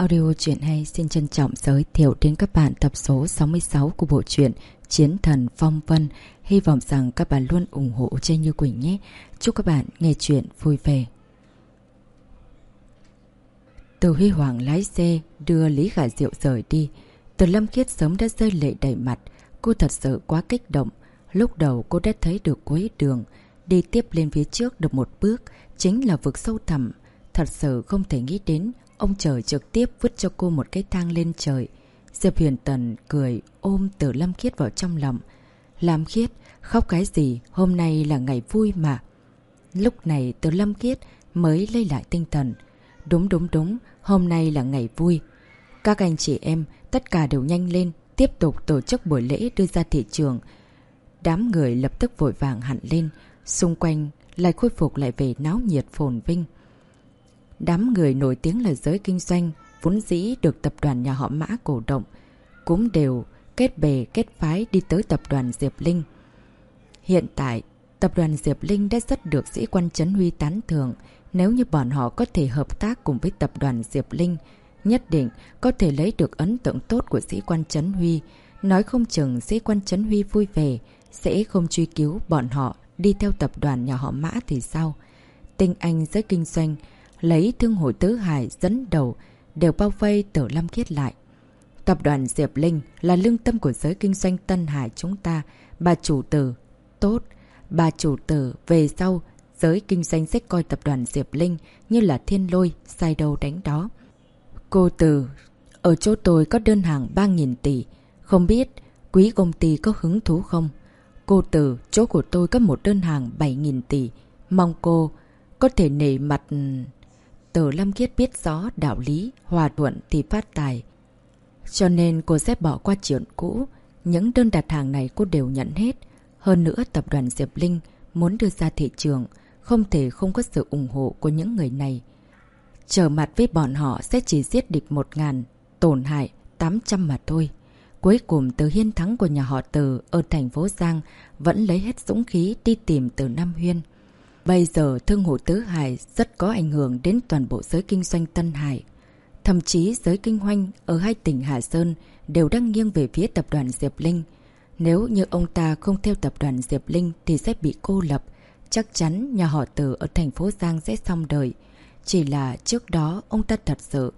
Audio truyện hay xin trân trọng giới thiệu đến các bạn tập số 66 của bộ truyện Chiến Thần Phong Vân. Hy vọng rằng các bạn luôn ủng hộ Trinh Như Quỳnh nhé. Chúc các bạn nghe truyện vui vẻ. Từ Huy Hoàng lái xe đưa Lý Khả Diệu rời đi. Từ Lâm Khiết sớm đã rơi lệ đầy mặt. Cô thật sự quá kích động. Lúc đầu cô đã thấy được cuối đường. Đi tiếp lên phía trước được một bước chính là vực sâu thẳm. Thật sự không thể nghĩ đến ông trời trực tiếp vứt cho cô một cái thang lên trời. Diệp Huyền Tần cười ôm Từ Lâm Khiết vào trong lòng. Lam Khiết, khóc cái gì, hôm nay là ngày vui mà. Lúc này Từ Lâm Khiết mới lấy lại tinh thần. Đúng, hôm nay là ngày vui. Các anh chị em, tất cả đều nhanh lên, tiếp tục tổ chức buổi lễ đưa ra thị trường. Đám người lập tức vội vàng hẳn lên, xung quanh lại khôi phục lại về náo nhiệt phồn vinh. Đám người nổi tiếng là giới kinh doanh, vốn dĩ được tập đoàn nhà họ Mã cổ động, cũng đều kết bè kết phái đi tới tập đoàn Diệp Linh. Hiện tại, tập đoàn Diệp Linh đã rất được sĩ quan Trấn Huy tán thưởng. Nếu như bọn họ có thể hợp tác cùng với tập đoàn Diệp Linh, nhất định có thể lấy được ấn tượng tốt của sĩ quan Trấn Huy. Nói không chừng sĩ quan Trấn Huy vui vẻ, sẽ không truy cứu bọn họ đi theo tập đoàn nhà họ Mã thì sao? Tinh anh giới kinh doanh lấy Thương hội Tứ Hải dẫn đầu đều bao vây Từ Lâm Khiết lại. Tập đoàn Diệp Linh là lương tâm của giới kinh doanh Tân Hải chúng ta. Bà chủ tử, tốt, bà chủ tử về sau, giới kinh doanh sẽ coi tập đoàn Diệp Linh như là thiên lôi, sai đâu đánh đó. Cô Từ, ở chỗ tôi có đơn hàng 3.000 tỷ, không biết quý công ty có hứng thú không? Cô Từ, chỗ của tôi có một đơn hàng 7.000 tỷ, mong cô có thể nể mặt. Từ Lâm Khiết biết rõ đạo lý, hòa thuận thì phát tài. Cho nên cô sẽ bỏ qua chuyện cũ. Những đơn đặt hàng này cô đều nhận hết. Hơn nữa tập đoàn Diệp Linh muốn đưa ra thị trường, không thể không có sự ủng hộ của những người này. Trở mặt với bọn họ sẽ chỉ giết địch 1.000, tổn hại 800 mà thôi. Cuối cùng Từ Hiên Thắng của nhà họ Từ ở thành phố Giang vẫn lấy hết dũng khí đi tìm Từ Nam Huyên. Bây giờ Thương hội Tứ Hải rất có ảnh hưởng đến toàn bộ giới kinh doanh Tân Hải. Thậm chí giới kinh doanh ở hai tỉnh Hà Sơn đều đang nghiêng về phía tập đoàn Diệp Linh. Nếu như ông ta không theo tập đoàn Diệp Linh thì sẽ bị cô lập. Chắc chắn nhà họ Từ ở thành phố Giang sẽ xong đời. Chỉ là trước đó ông ta thật sự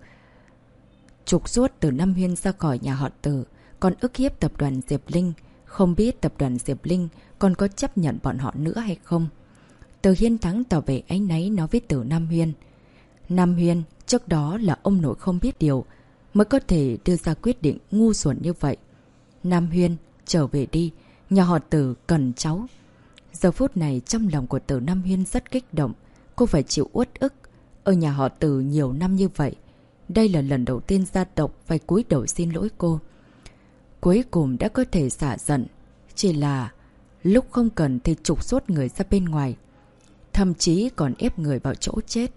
trục xuất Từ Nam Huyên ra khỏi nhà họ Từ, còn ức hiếp tập đoàn Diệp Linh. Không biết tập đoàn Diệp Linh còn có chấp nhận bọn họ nữa hay không? Từ Hiên Thắng tỏ vẻ áy náy nói với Từ Nam Huyên. Nam Huyên, trước đó là ông nội không biết điều, mới có thể đưa ra quyết định ngu xuẩn như vậy. Nam Huyên, trở về đi, nhà họ Từ cần cháu. Giờ phút này trong lòng của Từ Nam Huyên rất kích động. Cô phải chịu uất ức. Ở nhà họ Từ nhiều năm như vậy, đây là lần đầu tiên gia tộc phải cúi đầu xin lỗi cô. Cuối cùng đã có thể xả giận. Chỉ là lúc không cần thì trục xuất người ra bên ngoài, thậm chí còn ép người vào chỗ chết.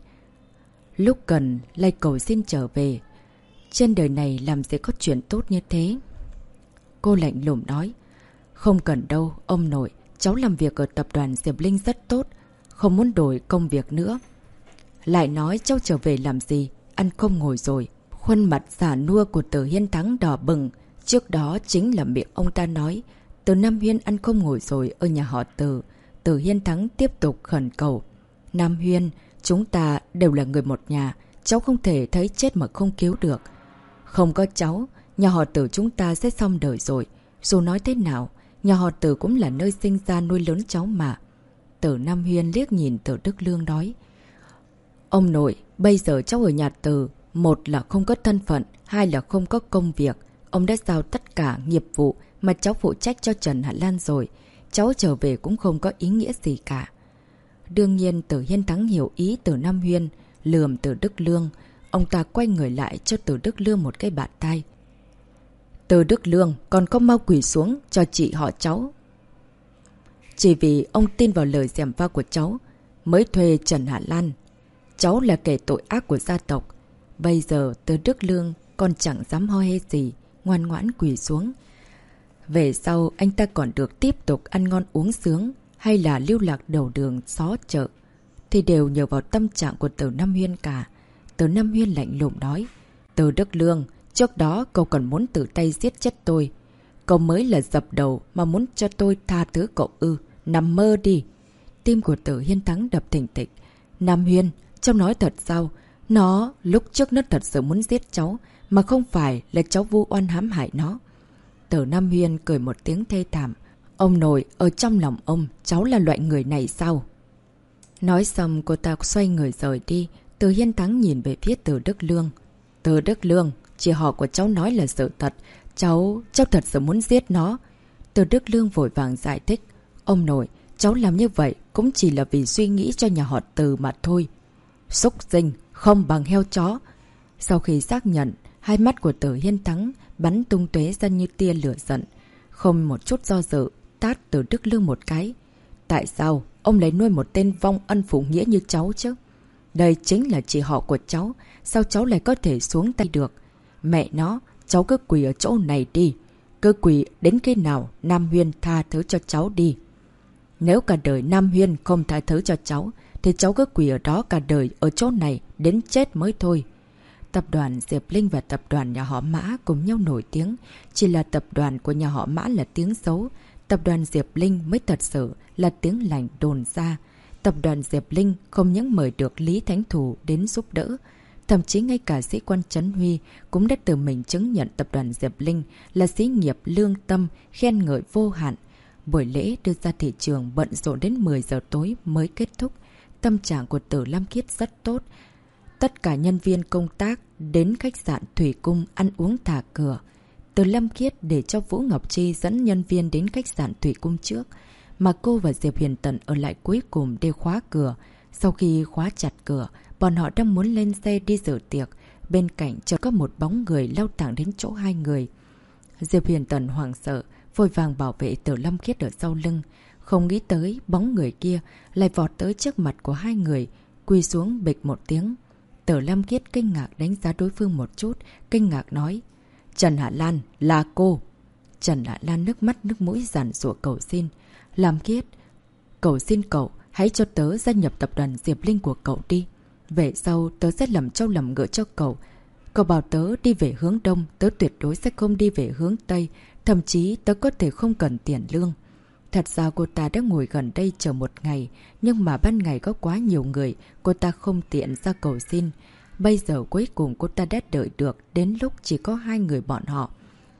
Lúc cần lại cầu xin trở về. Trên đời này làm gì có chuyện tốt như thế? Cô lạnh lùng nói. Không cần đâu, ông nội. Cháu làm việc ở tập đoàn Diệp Linh rất tốt, không muốn đổi công việc nữa. Lại nói cháu trở về làm gì? Ăn không ngồi rồi. Khuôn mặt giả nua của Từ Hiên Thắng đỏ bừng. Trước đó chính là miệng ông ta nói. Từ Nam Huyên ăn không ngồi rồi ở nhà họ Từ. Từ Hiên Thắng tiếp tục khẩn cầu. Nam Huyên, chúng ta đều là người một nhà. Cháu không thể thấy chết mà không cứu được. Không có cháu, nhà họ Từ chúng ta sẽ xong đời rồi. Dù nói thế nào, nhà họ Từ cũng là nơi sinh ra nuôi lớn cháu mà. Từ Nam Huyên liếc nhìn Từ Đức Lương nói. Ông nội, bây giờ cháu ở nhà Từ, một là không có thân phận, hai là không có công việc. Ông đã giao tất cả nghiệp vụ mà cháu phụ trách cho Trần Hạ Lan rồi. Cháu trở về cũng không có ý nghĩa gì cả. Đương nhiên Từ Hiên Thắng hiểu ý Từ Nam Huyên, lườm Từ Đức Lương. Ông ta quay người lại cho Từ Đức Lương một cái bạt tai. Từ Đức Lương còn có mau quỳ xuống cho chị họ cháu. Chỉ vì ông tin vào lời gièm pha của cháu mới thuê Trần Hạ Lan. Cháu là kẻ tội ác của gia tộc. Bây giờ Từ Đức Lương còn chẳng dám ho hê gì, ngoan ngoãn quỳ xuống. Về sau anh ta còn được tiếp tục ăn ngon uống sướng hay là lưu lạc đầu đường xó chợ thì đều nhờ vào tâm trạng của Từ Nam Huyên cả. Từ Nam Huyên lạnh lùng nói. Từ Đức Lương, trước đó cậu còn muốn tự tay giết chết tôi. Cậu mới là dập đầu mà muốn cho tôi tha thứ cậu ư. Nằm mơ đi. Tim của Tử Hiên Thắng đập thình thịch. Nam Huyên, cháu nói thật sao? Nó, lúc trước nó thật sự muốn giết cháu, mà không phải là cháu vu oan hãm hại nó. Tử Nam Huyên cười một tiếng thê thảm. Ông nội, ở trong lòng ông, cháu là loại người này sao? Nói xong cô ta xoay người rời đi. Từ Hiên Thắng nhìn về phía Từ Đức Lương. Từ Đức Lương, chị họ của cháu nói là sự thật. Cháu thật sự muốn giết nó. Từ Đức Lương vội vàng giải thích. Ông nội, cháu làm như vậy cũng chỉ là vì suy nghĩ cho nhà họ Từ mà thôi. Súc sinh, không bằng heo chó. Sau khi xác nhận, hai mắt của Từ Hiên Thắng bắn tung tóe ra như tia lửa giận. Không một chút do dự, tát Từ Đức Lương một cái. Tại sao ông lại nuôi một tên vong ân phụ nghĩa như cháu chứ? Đây chính là chị họ của cháu. Sao cháu lại có thể xuống tay được? Mẹ nó, cháu cứ quỳ ở chỗ này đi. Cứ quỳ đến khi nào Nam Huyên tha thứ cho cháu đi. Nếu cả đời Nam Huyên không tha thứ cho cháu, thì cháu cứ quỳ ở đó cả đời ở chỗ này đến chết mới thôi. Tập đoàn Diệp Linh và tập đoàn nhà họ Mã cùng nhau nổi tiếng. Chỉ là tập đoàn của nhà họ Mã là tiếng xấu. Tập đoàn Diệp Linh mới thật sự là tiếng lành đồn ra. Tập đoàn Diệp Linh không những mời được Lý Thánh Thù đến giúp đỡ. Thậm chí ngay cả sĩ quan Trấn Huy cũng đã tự mình chứng nhận tập đoàn Diệp Linh là xí nghiệp lương tâm, khen ngợi vô hạn. Buổi lễ đưa ra thị trường bận rộn đến 10 giờ tối mới kết thúc. Tâm trạng của Tử Lam Khiết rất tốt. Tất cả nhân viên công tác đến khách sạn Thủy Cung ăn uống thả cửa. Tử Lam Khiết để cho Vũ Ngọc Chi dẫn nhân viên đến khách sạn Thủy Cung trước. Mà cô và Diệp Huyền Tần ở lại cuối cùng để khóa cửa. Sau khi khóa chặt cửa, bọn họ đang muốn lên xe đi dự tiệc. Bên cạnh chợt có một bóng người lao thẳng đến chỗ hai người. Diệp Huyền Tần hoảng sợ, vội vàng bảo vệ Tử Lam Khiết ở sau lưng. Không nghĩ tới bóng người kia lại vọt tới trước mặt của hai người, quỳ xuống bịch một tiếng. Tử Lam Khiết kinh ngạc đánh giá đối phương một chút, kinh ngạc nói. Trần Hạ Lan, là cô. Trần Hạ Lan nước mắt nước mũi giản giụa cầu xin. Lam Khiết, cầu xin cậu, hãy cho tớ gia nhập tập đoàn Diệp Linh của cậu đi. Về sau tớ sẽ làm trâu làm ngựa cho cậu. Cậu bảo tớ đi về hướng Đông, tớ tuyệt đối sẽ không đi về hướng Tây. Thậm chí tớ có thể không cần tiền lương. Thật ra cô ta đã ngồi gần đây chờ một ngày, nhưng mà ban ngày có quá nhiều người, cô ta không tiện ra cầu xin. Bây giờ cuối cùng cô ta đã đợi được, đến lúc chỉ có hai người bọn họ.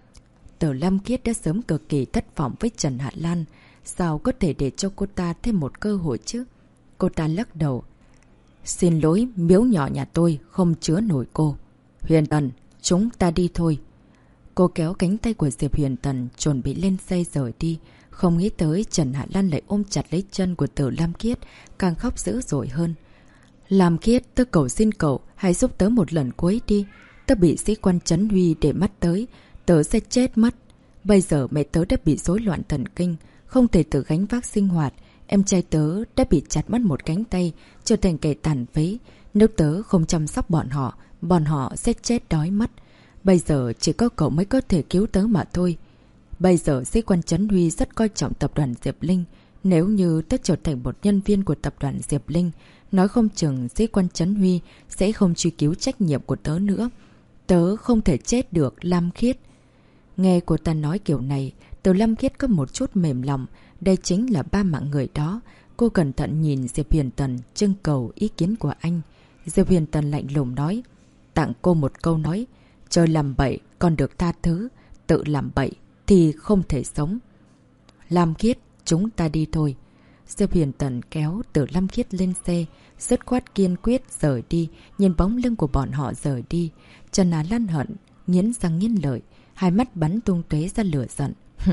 Tử Lam Khiết đã sớm cực kỳ thất vọng với Trần Hạ Lan. Sao có thể để cho cô ta thêm một cơ hội chứ? Cô ta lắc đầu. Xin lỗi, miếu nhỏ nhà tôi không chứa nổi cô. Huyền Tần, chúng ta đi thôi. Cô kéo cánh tay của Diệp Huyền Tần chuẩn bị lên xe rời đi. Không nghĩ tới Trần Hạ Lan lại ôm chặt lấy chân của Tử Lam Khiết, càng khóc dữ dội hơn. Lam Khiết, tớ cầu xin cậu, hãy giúp tớ một lần cuối đi. Tớ bị sĩ quan Trấn Huy để mắt tới, tớ sẽ chết mất. Bây giờ mẹ tớ đã bị rối loạn thần kinh, không thể tự gánh vác sinh hoạt. Em trai tớ đã bị chặt mất một cánh tay, trở thành kẻ tàn phế. Nếu tớ không chăm sóc bọn họ sẽ chết đói mất. Bây giờ chỉ có cậu mới có thể cứu tớ mà thôi. Bây giờ sĩ quan Trấn Huy rất coi trọng tập đoàn Diệp Linh. Nếu như tớ trở thành một nhân viên của tập đoàn Diệp Linh, nói không chừng sĩ quan Trấn Huy sẽ không truy cứu trách nhiệm của tớ nữa. Tớ không thể chết được, Lam Khiết. Nghe cô ta nói kiểu này, Từ Lam Khiết có một chút mềm lòng. Đây chính là ba mạng người đó. Cô cẩn thận nhìn Diệp Huyền Tần trưng cầu ý kiến của anh. Diệp Huyền Tần lạnh lùng nói. Tặng cô một câu nói. Trời làm bậy còn được tha thứ. Tự làm bậy thì không thể sống. Lam Khiết, chúng ta đi thôi. Diệp Huyền Tần kéo Từ Lam Khiết lên xe, dứt khoát kiên quyết rời đi, nhìn bóng lưng của bọn họ rời đi. Trần Á Lan hận, nghiến răng nghiến lợi, hai mắt bắn tung tóe ra lửa giận.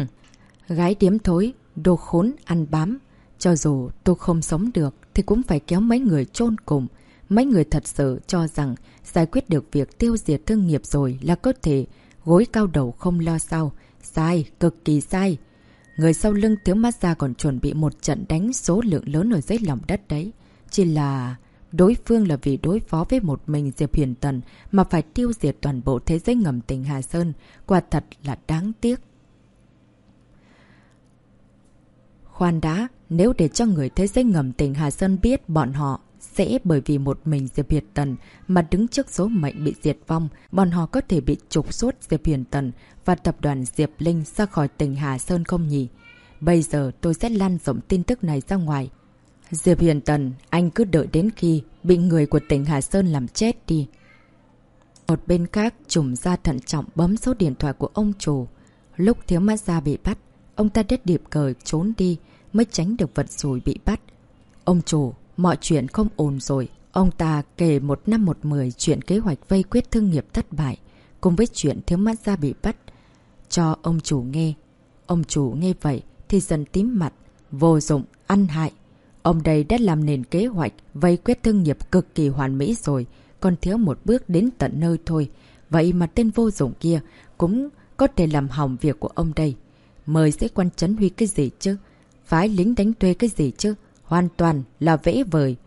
Gái điếm thối, đồ khốn ăn bám. Cho dù tôi không sống được thì cũng phải kéo mấy người chôn cùng. Mấy người thật sự cho rằng giải quyết được việc tiêu diệt thương nghiệp rồi là có thể gối cao đầu không lo sao. Sai, cực kỳ sai. Người sau lưng Thiếu Mát Gia còn chuẩn bị một trận đánh số lượng lớn ở dưới lòng đất đấy. Chỉ là đối phương là vì đối phó với một mình Diệp Huyền Tần mà phải tiêu diệt toàn bộ thế giới ngầm tỉnh Hà Sơn. Quả thật là đáng tiếc. Khoan đã, nếu để cho người thế giới ngầm tỉnh Hà Sơn biết bọn họ sẽ bởi vì một mình Diệp Hiền Tần mà đứng trước số mệnh bị diệt vong. Bọn họ có thể bị trục xuất Diệp Hiền Tần và tập đoàn Diệp Linh ra khỏi tỉnh Hà Sơn không nhỉ? Bây giờ tôi sẽ lan rộng tin tức này ra ngoài. Diệp Hiền Tần, anh cứ đợi đến khi bị người của tỉnh Hà Sơn làm chết đi. Một bên khác, Trùm Gia thận trọng bấm số điện thoại của ông chủ. Lúc Thiếu Mát Gia bị bắt, ông ta đết điệp cời trốn đi mới tránh được vật rủi bị bắt. Ông chủ, mọi chuyện không ổn rồi. Ông ta kể 1 năm 1 10 chuyện kế hoạch vây quyết thương nghiệp thất bại, cùng với chuyện Thiếu Mát Gia bị bắt, cho ông chủ nghe. Ông chủ nghe vậy thì dần tím mặt, vô dụng, ăn hại. Ông đây đã làm nền kế hoạch vây quyết thương nghiệp cực kỳ hoàn mỹ rồi, còn thiếu một bước đến tận nơi thôi. Vậy mà tên vô dụng kia cũng có thể làm hỏng việc của ông đây. Mời sĩ quan Trấn Huy cái gì chứ? Phái lính đánh thuê cái gì chứ? Hoàn toàn là vẽ vời.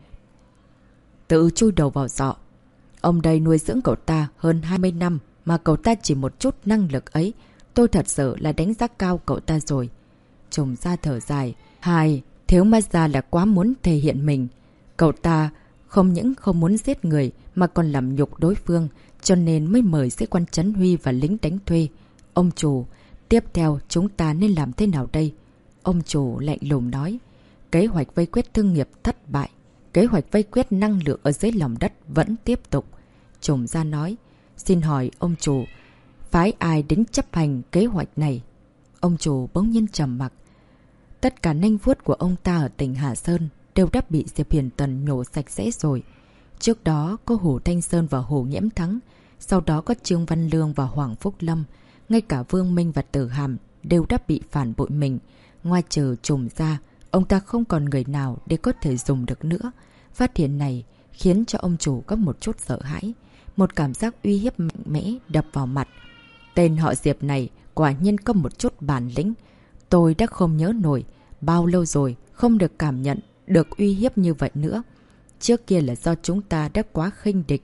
Tự chui đầu vào giọ. Ông đây nuôi dưỡng cậu ta hơn 20 năm mà cậu ta chỉ một chút năng lực ấy. Tôi thật sự là đánh giá cao cậu ta rồi. Trùm Gia thở dài. Thiếu Mát Gia là quá muốn thể hiện mình. Cậu ta không những không muốn giết người mà còn làm nhục đối phương, cho nên mới mời sĩ quan Trấn Huy và lính đánh thuê. Ông chủ, tiếp theo chúng ta nên làm thế nào đây? Ông chủ lạnh lùng nói. Kế hoạch vây quét thương nghiệp thất bại. Kế hoạch vây quét năng lượng ở dưới lòng đất vẫn tiếp tục. Trùm Gia nói. Xin hỏi ông chủ, phái ai đến chấp hành kế hoạch này? Ông chủ bỗng nhiên trầm mặc. Tất cả nanh vuốt của ông ta ở tỉnh Hà Sơn đều đã bị Diệp Hiền Tần nhổ sạch sẽ rồi. Trước đó có Hồ Thanh Sơn và Hồ Nghiễm Thắng, sau đó có Trương Văn Lương và Hoàng Phúc Lâm, ngay cả Vương Minh và Tử Hàm đều đã bị phản bội mình. Ngoài trừ Trùm Gia, ông ta không còn người nào để có thể dùng được nữa. Phát hiện này khiến cho ông chủ có một chút sợ hãi, một cảm giác uy hiếp mạnh mẽ đập vào mặt. Tên họ Diệp này quả nhiên có một chút bản lĩnh. Tôi đã không nhớ nổi bao lâu rồi không được cảm nhận được uy hiếp như vậy nữa. Trước kia là do chúng ta đã quá khinh địch.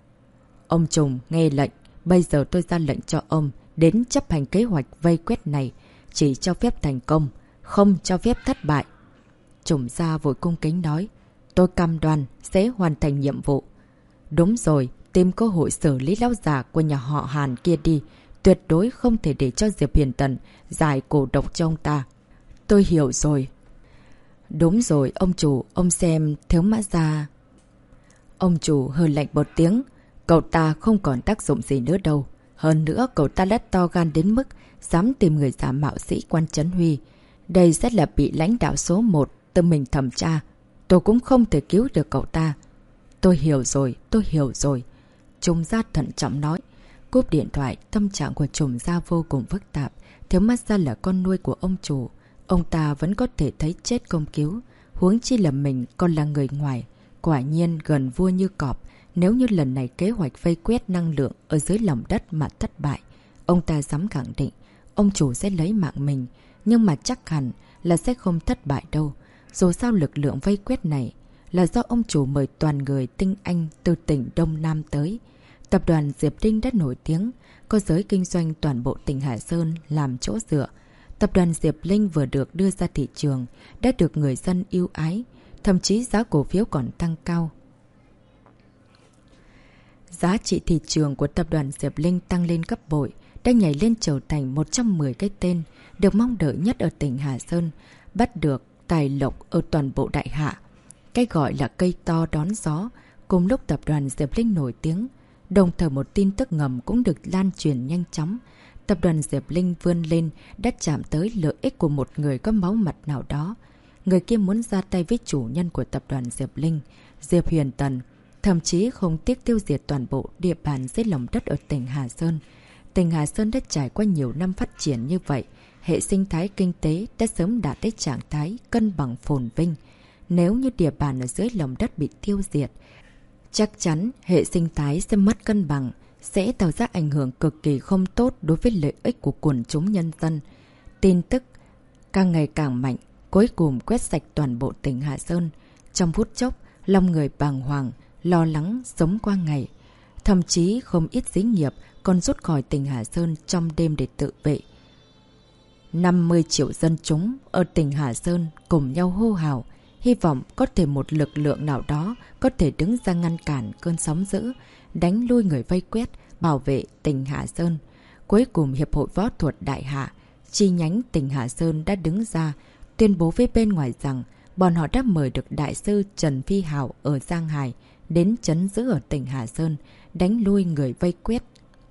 Ông Trùng nghe lệnh, bây giờ tôi ra lệnh cho ông đến chấp hành kế hoạch vây quét này, chỉ cho phép thành công, không cho phép thất bại. Trùm Gia vội cung kính nói, tôi cam đoan sẽ hoàn thành nhiệm vụ. Đúng rồi, tìm cơ hội xử lý lão già của nhà họ Hàn kia đi, tuyệt đối không thể để cho Diệp Hiền Tần giải cổ độc cho ông ta. Tôi hiểu rồi. Đúng rồi, ông chủ, ông xem Thiếu Mát Gia. Ông chủ hơi lạnh một tiếng, cậu ta không còn tác dụng gì nữa đâu. Hơn nữa, cậu ta đã to gan đến mức dám tìm người giả mạo sĩ quan Trấn Huy. Đây sẽ là bị lãnh đạo số 1 tự mình thẩm tra. Tôi cũng không thể cứu được cậu ta. Tôi hiểu rồi, tôi hiểu rồi. Trùm Gia thận trọng nói. Cúp điện thoại, tâm trạng của Trùm Gia vô cùng phức tạp. Thiếu Mát Gia là con nuôi của ông chủ. Ông ta vẫn có thể thấy chết công cứu. Huống chi là mình còn là người ngoài. Quả nhiên gần vua như cọp. Nếu như lần này kế hoạch vây quét năng lượng ở dưới lòng đất mà thất bại, ông ta dám khẳng định ông chủ sẽ lấy mạng mình. Nhưng mà chắc hẳn là sẽ không thất bại đâu. Dù sao lực lượng vây quét này là do ông chủ mời toàn người tinh anh từ tỉnh Đông Nam tới. Tập đoàn Diệp Linh đã nổi tiếng, có giới kinh doanh toàn bộ tỉnh Hải Sơn làm chỗ dựa. Tập đoàn Diệp Linh vừa được đưa ra thị trường, đã được người dân yêu ái, thậm chí giá cổ phiếu còn tăng cao. Giá trị thị trường của tập đoàn Diệp Linh tăng lên gấp bội, đã nhảy lên trở thành 110 cái tên, được mong đợi nhất ở tỉnh Hà Sơn, bắt được tài lộc ở toàn bộ đại hạ. Cái gọi là cây to đón gió, cùng lúc tập đoàn Diệp Linh nổi tiếng, đồng thời một tin tức ngầm cũng được lan truyền nhanh chóng. Tập đoàn Diệp Linh vươn lên đã chạm tới lợi ích của một người có máu mặt nào đó. Người kia muốn ra tay với chủ nhân của tập đoàn Diệp Linh, Diệp Hiền Tần, thậm chí không tiếc tiêu diệt toàn bộ địa bàn dưới lòng đất ở tỉnh Hà Sơn. Tỉnh Hà Sơn đã trải qua nhiều năm phát triển như vậy, hệ sinh thái kinh tế đã sớm đạt đến trạng thái cân bằng phồn vinh. Nếu như địa bàn ở dưới lòng đất bị tiêu diệt, chắc chắn hệ sinh thái sẽ mất cân bằng, sẽ tạo ra ảnh hưởng cực kỳ không tốt đối với lợi ích của quần chúng nhân dân. Tin tức càng ngày càng mạnh, cuối cùng quét sạch toàn bộ tỉnh Hà Sơn. Trong phút chốc, lòng người bàng hoàng, lo lắng sống qua ngày. Thậm chí không ít xí nghiệp còn rút khỏi tỉnh Hà Sơn trong đêm để tự vệ. 50 triệu dân chúng ở tỉnh Hà Sơn cùng nhau hô hào, hy vọng có thể một lực lượng nào đó có thể đứng ra ngăn cản cơn sóng dữ, đánh lui người vây quét, bảo vệ tỉnh Hạ Sơn. Cuối cùng Hiệp hội Võ thuật Đại Hạ, chi nhánh tỉnh Hạ Sơn đã đứng ra, tuyên bố với bên ngoài rằng bọn họ đã mời được Đại sư Trần Phi Hào ở Giang Hải đến trấn giữ ở tỉnh Hạ Sơn, đánh lui người vây quét.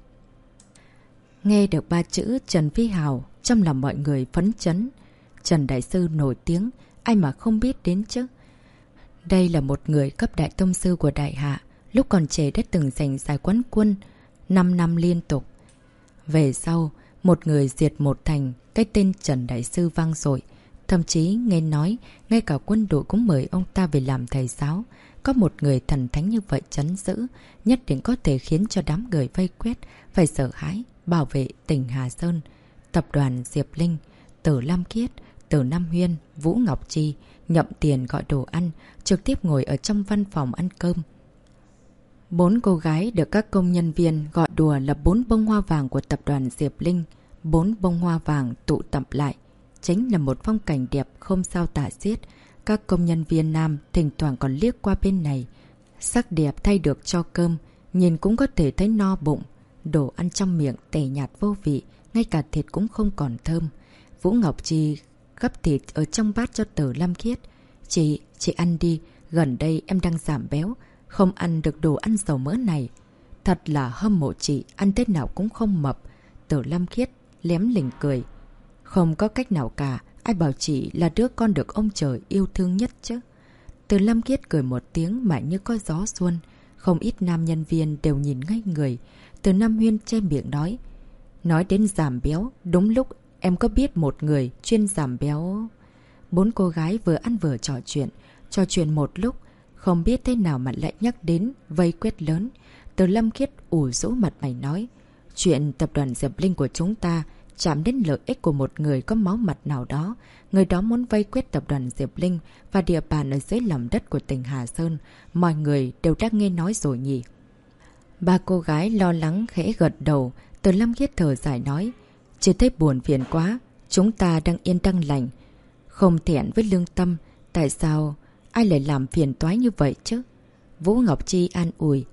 Nghe được 3 chữ Trần Phi Hào, trong lòng mọi người phấn chấn. Trần Đại sư nổi tiếng, ai mà không biết đến chứ. Đây là một người cấp đại tông sư của Đại Hạ, lúc còn trẻ đã từng giành giải quán quân 5 năm liên tục. Về sau, một người diệt một thành, cái tên Trần Đại sư vang dội. Thậm chí nghe nói, ngay cả quân đội cũng mời ông ta về làm thầy giáo. Có một người thần thánh như vậy trấn giữ, nhất định có thể khiến cho đám người vây quét phải sợ hãi, bảo vệ tỉnh Hà Sơn. Tập đoàn Diệp Linh, Tử Lam Kiết, Tử Nam Huyên, Vũ Ngọc Chi, Nhậm Tiền gọi đồ ăn, trực tiếp ngồi ở trong văn phòng ăn cơm. 4 cô gái được các công nhân viên gọi đùa là 4 bông hoa vàng của tập đoàn Diệp Linh. 4 bông hoa vàng tụ tập lại, chính là một phong cảnh đẹp không sao tả xiết. Các công nhân viên nam thỉnh thoảng còn liếc qua bên này. Sắc đẹp thay được cho cơm, nhìn cũng có thể thấy no bụng. Đồ ăn trong miệng tẻ nhạt vô vị, ngay cả thịt cũng không còn thơm. Vũ Ngọc Chi gắp thịt ở trong bát cho Tử Lam Khiết. Chị ăn đi, gần đây em đang giảm béo, không ăn được đồ ăn dầu mỡ này. Thật là hâm mộ chị, ăn thế nào cũng không mập. Tử Lam Khiết lém lỉnh cười. Không có cách nào cả, ai bảo chị là đứa con được ông trời yêu thương nhất chứ. Tử Lam Khiết cười một tiếng mà như có gió xuân. Không ít nam nhân viên đều nhìn ngây người. Từ Nam Huyên che miệng nói. Nói đến giảm béo, đúng lúc em có biết một người chuyên giảm béo. 4 cô gái vừa ăn vừa trò chuyện một lúc, không biết thế nào mà lại nhắc đến vây quét lớn. Từ Lâm Khiết ủ rũ mặt mày nói. Chuyện tập đoàn Diệp Linh của chúng ta chạm đến lợi ích của một người có máu mặt nào đó. Người đó muốn vây quét tập đoàn Diệp Linh và địa bàn ở dưới lòng đất của tỉnh Hà Sơn. Mọi người đều đã nghe nói rồi nhỉ. 3 cô gái lo lắng khẽ gật đầu. Từ Lâm Khiết thở dài nói. Chỉ thấy buồn phiền quá. Chúng ta đang yên đang lành, không thiện với lương tâm. Tại sao ai lại làm phiền toái như vậy chứ? Vũ Ngọc Chi an ủi.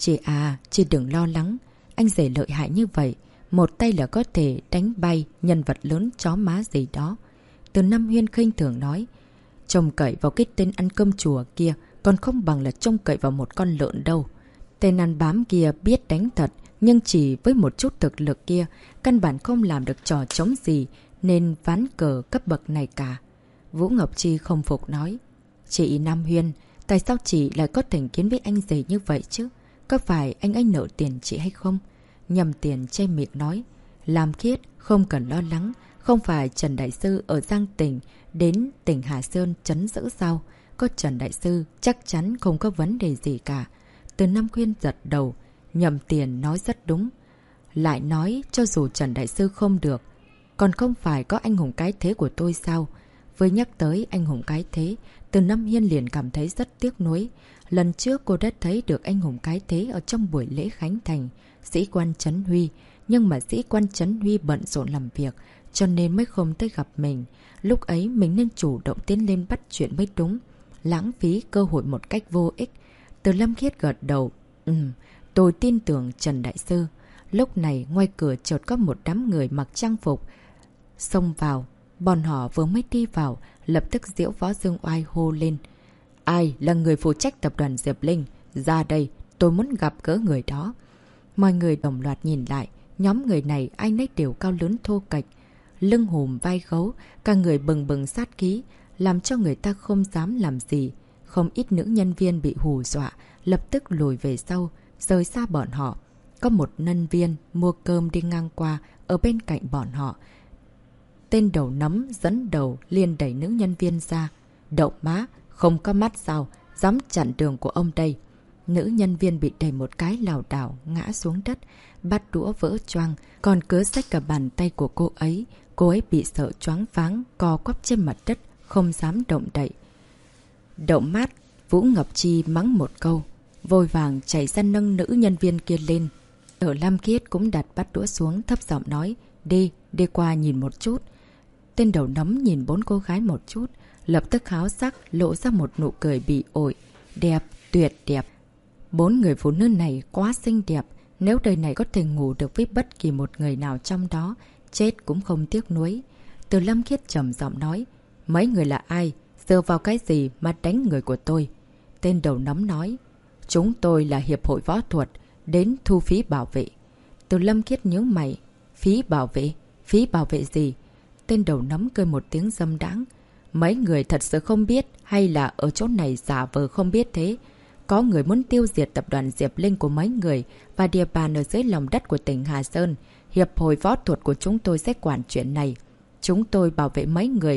Chị đừng lo lắng. Anh rể lợi hại như vậy, một tay là có thể đánh bay nhân vật lớn chó má gì đó. Từ Nam Huyên khinh thường nói. Trông cậy vào cái tên ăn cơm chùa kia còn không bằng là trông cậy vào một con lợn đâu. Tên ăn bám kia biết đánh thật, nhưng chỉ với một chút thực lực kia, căn bản không làm được trò trống gì nên ván cờ cấp bậc này cả. Vũ Ngọc Chi không phục nói. Chị Nam Huyên, tại sao chị lại có thành kiến với anh rể như vậy chứ? Có phải anh ấy nợ tiền chị hay không? Nhầm Tiền che miệng nói. Lam Khiết, không cần lo lắng. Không phải Trần Đại Sư ở Giang Tỉnh đến tỉnh Hà Sơn trấn giữ sao? Có Trần Đại Sư chắc chắn không có vấn đề gì cả. Từ Nam Khuyên giật đầu. Nhầm Tiền nói rất đúng. Lại nói cho dù Trần Đại Sư không được, còn không phải có anh hùng cái thế của tôi sao? Với nhắc tới anh hùng cái thế, Từ Nam Hiên liền cảm thấy rất tiếc nuối. Lần trước cô đã thấy được anh hùng cái thế ở trong buổi lễ khánh thành, sĩ quan Trấn Huy. Nhưng mà sĩ quan Trấn Huy bận rộn làm việc, cho nên mới không tới gặp mình. Lúc ấy mình nên chủ động tiến lên bắt chuyện mới đúng. Lãng phí cơ hội một cách vô ích. Từ Lâm Khiết gật đầu. Tôi tin tưởng Trần Đại Sư. Lúc này ngoài cửa chợt có một đám người mặc trang phục xông vào. Bọn họ vừa mới đi vào, lập tức Diễu Võ Dương Oai hô lên. Ai là người phụ trách tập đoàn Diệp Linh? Ra đây, tôi muốn gặp gỡ người đó. Mọi người đồng loạt nhìn lại. Nhóm người này ai nấy đều cao lớn thô kệch, lưng hùm vai gấu, cả người bừng bừng sát khí, làm cho người ta không dám làm gì. Không ít nữ nhân viên bị hù dọa, lập tức lùi về sau, rời xa bọn họ. Có một nhân viên mua cơm đi ngang qua ở bên cạnh bọn họ. Tên đầu nấm dẫn đầu liền đẩy nữ nhân viên ra. Đậu má, không có mắt sao, dám chặn đường của ông đây. Nữ nhân viên bị đẩy một cái lảo đảo ngã xuống đất, bát đũa vỡ choang, còn cứa rách cả bàn tay của cô ấy. Cô ấy bị sợ choáng váng, co quắp trên mặt đất, không dám động đậy. Đậu mát, Vũ Ngọc Chi mắng một câu, vội vàng chạy ra nâng nữ nhân viên kia lên. Ở Lam Khiết cũng đặt bát đũa xuống, thấp giọng nói. Đi qua nhìn một chút. Tên đầu nấm nhìn 4 cô gái một chút, lập tức háo sắc lộ ra một nụ cười bị ổi. Đẹp, tuyệt đẹp. 4 người phụ nữ này quá xinh đẹp. Nếu đời này có thể ngủ được với bất kỳ một người nào trong đó, chết cũng không tiếc nuối. Từ Lâm Khiết trầm giọng nói. Mấy người là ai? Dựa vào cái gì mà đánh người của tôi? Tên đầu nắm nói. Chúng tôi là hiệp hội võ thuật, đến thu phí bảo vệ. Từ Lâm Khiết nhớ mày. Phí bảo vệ? Phí bảo vệ gì? Tên đầu nắm cười một tiếng dâm đãng. Mấy người thật sự không biết hay là ở chỗ này giả vờ không biết thế? Có người muốn tiêu diệt tập đoàn Diệp Linh của mấy người và địa bàn ở dưới lòng đất của tỉnh Hà Sơn. Hiệp hội võ thuật của chúng tôi sẽ quản chuyện này. Chúng tôi bảo vệ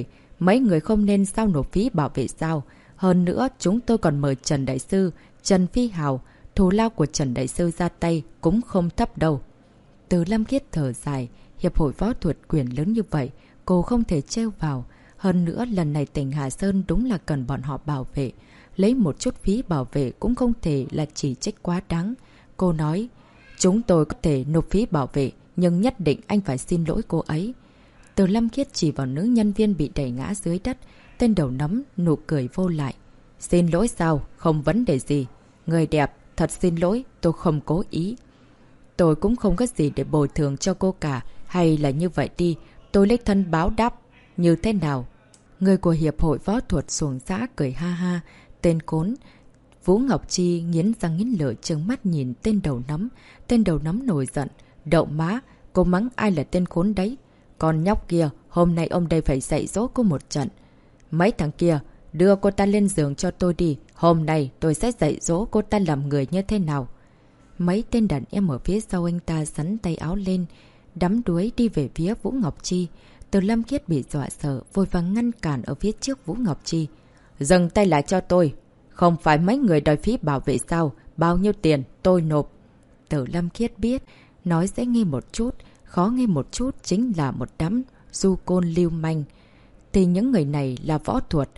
mấy người không nên giao nộp phí bảo vệ sao? Hơn nữa, chúng tôi còn mời Trần Đại Sư, Trần Phi Hào, thù lao của Trần Đại Sư ra tay cũng không thấp đâu. Từ Lâm Khiết thở dài, hiệp hội võ thuật quyền lớn như vậy, cô không thể treo vào. Hơn nữa, lần này tỉnh Hà Sơn đúng là cần bọn họ bảo vệ. Lấy một chút phí bảo vệ cũng không thể là chỉ trách quá đáng. Cô nói, chúng tôi có thể nộp phí bảo vệ, nhưng nhất định anh phải xin lỗi cô ấy. Từ Lâm Khiết chỉ vào nữ nhân viên bị đẩy ngã dưới đất. Tên đầu nắm nụ cười vô lại. Xin lỗi sao? Không vấn đề gì. Người đẹp, thật xin lỗi, tôi không cố ý. Tôi cũng không có gì để bồi thường cho cô cả. Hay là như vậy đi, tôi lấy thân báo đáp. Như thế nào? Người của hiệp hội võ thuật xuồng xã cười ha ha. Tên khốn. Vũ Ngọc Chi nghiến răng nghiến lợi trừng mắt nhìn tên đầu nắm. Tên đầu nắm nổi giận. Đậu má, cô mắng ai là tên khốn đấy? Con nhóc kia, hôm nay ông đây phải dạy dỗ cô một trận. Mấy thằng kia, đưa cô ta lên giường cho tôi đi. Hôm nay tôi sẽ dạy dỗ cô ta làm người như thế nào. Mấy tên đàn em ở phía sau anh ta sắn tay áo lên, đắm đuối đi về phía Vũ Ngọc Chi. Từ Lâm Khiết bị dọa sợ, vội vàng ngăn cản ở phía trước Vũ Ngọc Chi. Dừng tay lại cho tôi. Không phải mấy người đòi phí bảo vệ sao? Bao nhiêu tiền tôi nộp? Từ Lâm Khiết biết, nói dễ nghe một chút, khó nghe một chút chính là một đám du côn lưu manh. Thì những người này là võ thuật.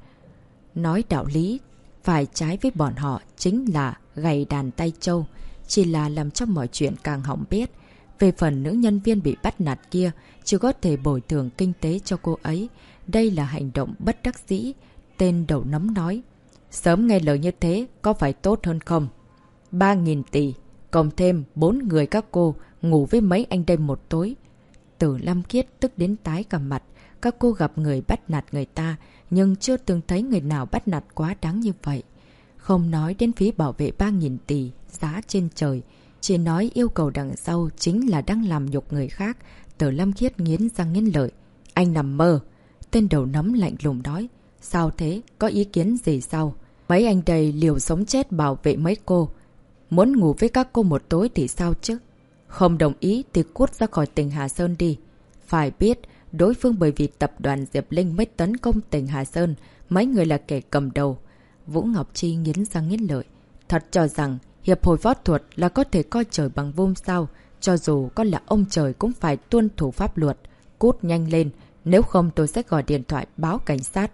Nói đạo lý, phải trái với bọn họ chính là gầy đàn tay trâu. Chỉ là làm cho mọi chuyện càng hỏng bét. Về phần nữ nhân viên bị bắt nạt kia, chỉ có thể bồi thường kinh tế cho cô ấy. Đây là hành động bất đắc dĩ. Tên đầu nắm nói. Sớm nghe lời như thế, có phải tốt hơn không? 3.000 tỷ, cộng thêm 4 người các cô, ngủ với mấy anh đây một tối. Từ Lâm Khiết tức đến tái cả mặt. Các cô gặp người bắt nạt người ta, nhưng chưa từng thấy người nào bắt nạt quá đáng như vậy. Không nói đến phí bảo vệ 3.000 tỷ, giá trên trời. Chỉ nói yêu cầu đằng sau chính là đang làm nhục người khác. Từ Lâm Khiết nghiến răng nghiến lợi. Anh nằm mơ. Tên đầu nắm lạnh lùng nói. Sao thế? Có ý kiến gì sao? Mấy anh đây liều sống chết bảo vệ mấy cô. Muốn ngủ với các cô một tối thì sao chứ? Không đồng ý thì cút ra khỏi tỉnh Hà Sơn đi. Phải biết, đối phương bởi vì tập đoàn Diệp Linh mới tấn công tỉnh Hà Sơn. Mấy người là kẻ cầm đầu. Vũ Ngọc Chi nghiến răng nghiến lợi. Thật cho rằng hiệp hội võ thuật là có thể coi trời bằng vung sao? Cho dù có là ông trời cũng phải tuân thủ pháp luật. Cút nhanh lên, nếu không tôi sẽ gọi điện thoại báo cảnh sát.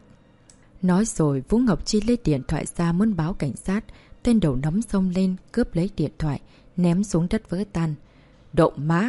Nói rồi Vũ Ngọc Chi lấy điện thoại ra muốn báo cảnh sát. Tên đầu nắm xông lên cướp lấy điện thoại, ném xuống đất vỡ tan. Độ má!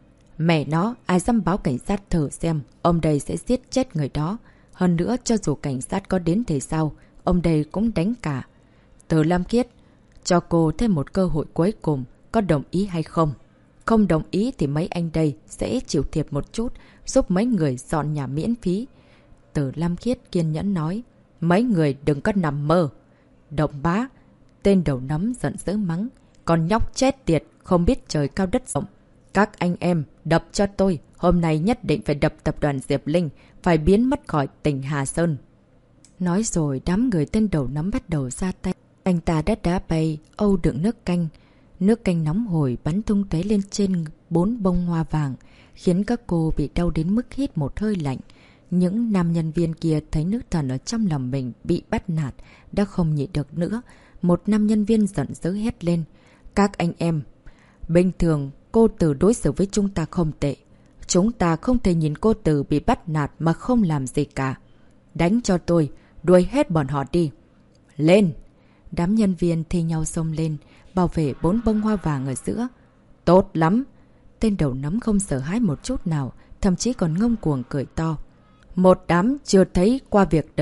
Mẹ nó, ai dám báo cảnh sát thử xem, ông đây sẽ giết chết người đó. Hơn nữa, cho dù cảnh sát có đến thì sao, ông đây cũng đánh cả. Từ Lâm Khiết, cho cô thêm một cơ hội cuối cùng, có đồng ý hay không? Không đồng ý thì mấy anh đây sẽ chịu thiệt một chút, giúp mấy người dọn nhà miễn phí. Từ Lâm Khiết kiên nhẫn nói, mấy người đừng có nằm mơ. Động bá! Tên đầu nắm giận dữ mắng. Con nhóc chết tiệt, không biết trời cao đất rộng. Các anh em, đập cho tôi. Hôm nay nhất định phải đập tập đoàn Diệp Linh, phải biến mất khỏi tỉnh Hà Sơn. Nói rồi đám người tên đầu nắm bắt đầu ra tay. Anh ta đã đá bay, âu đựng nước canh. Nước canh nóng hổi bắn tung tóe lên trên 4 bông hoa vàng, khiến các cô bị đau đến mức hít một hơi lạnh. Những nam nhân viên kia thấy nữ thần ở trong lòng mình bị bắt nạt, đã không nhịn được nữa. Một nam nhân viên giận dữ hét lên. Các anh em, bình thường cô Từ đối xử với chúng ta không tệ. Chúng ta không thể nhìn cô Từ bị bắt nạt mà không làm gì cả. Đánh cho tôi, đuổi hết bọn họ đi. Lên! Đám nhân viên thi nhau xông lên, bảo vệ 4 bông hoa vàng ở giữa. Tốt lắm! Tên đầu nắm không sợ hãi một chút nào, thậm chí còn ngông cuồng cười to. Một đám chưa thấy qua việc đời,